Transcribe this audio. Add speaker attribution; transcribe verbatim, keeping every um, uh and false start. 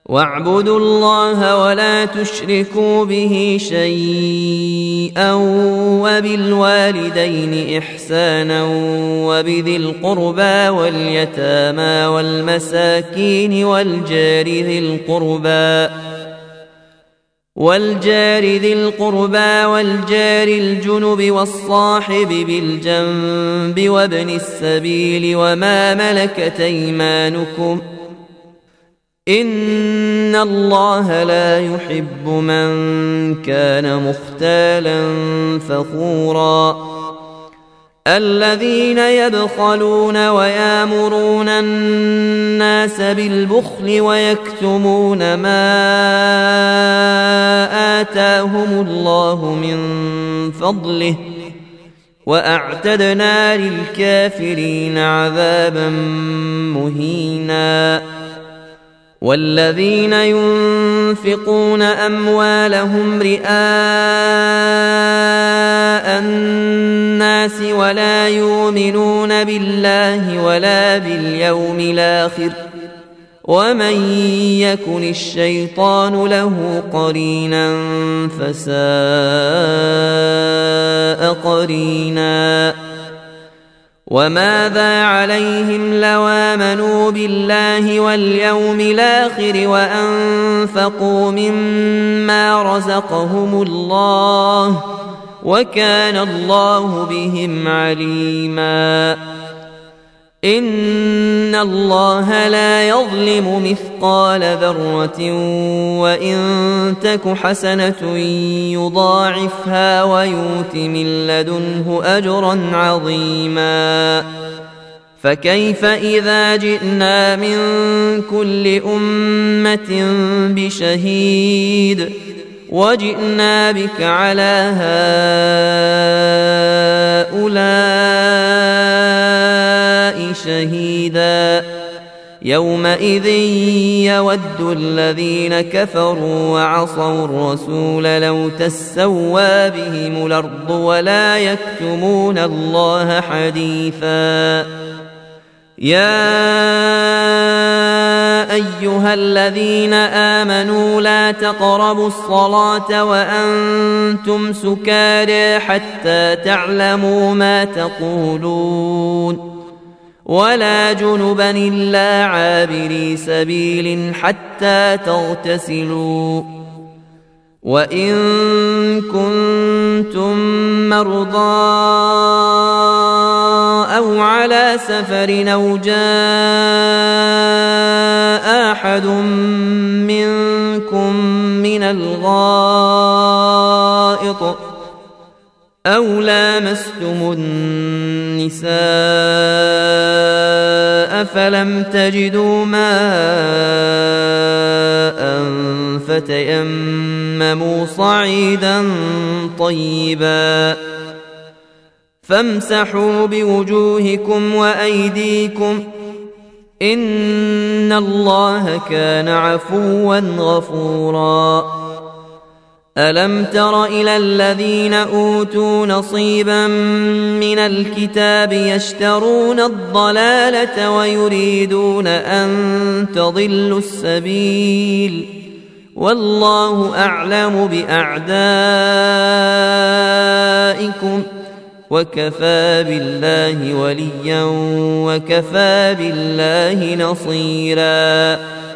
Speaker 1: واعبدوا الله ولا تشركوا به شيئا وبالوالدين إحسانا وبذي القربى واليتامى والمساكين والجار ذي القربى والجار ذي القربى والجار الجنب والصاحب بالجنب وابن السبيل وما ملكت أيمانكم إن الله لا يحب من كان مختالا فخورا الذين يبخلون ويامرون الناس بالبخل ويكتمون ما آتاهم الله من فضله وأعتدنا للكافرين عذابا مهينا والذين ينفقون أموالهم رئاء الناس ولا يؤمنون بالله ولا باليوم الآخر ومن يكن الشيطان له قرينا فساء قرينا وماذا عليهم لو آمنوا بالله واليوم الآخر وأنفقوا مما رزقهم الله وكان الله بهم عليما إن الله لا يظلم مثقال ذرة وإن تك حسنة يضاعفها ويؤت من لدنه أجرا عظيما فكيف إذا جئنا من كل أمة بشهيد وجئنا بك على هؤلاء شهيدا يومئذ يود الذين كفروا وعصوا الرسول لو تسوى بهم الأرض ولا يكتمون الله حديثا يا أيها الذين آمنوا لا تقربوا الصلاة وأنتم سكارى حتى تعلموا ما تقولون ولا جنبا إلا عابري سبيل حتى تغتسلوا وإن كنتم مرضى أو على سفر أو جاء أحد منكم من الغائط أو لامستم النساء فلم تجدوا ماء فتيمموا صعيدا طيبا فامسحوا بوجوهكم وأيديكم إن الله كان عفوا غفورا ألم تر إلى الذين أوتوا نصيبا من الكتاب يشترون الضلالة ويريدون أن تضلوا السبيل والله أعلم بأعدائكم وكفى بالله وليا وكفى بالله نصيرا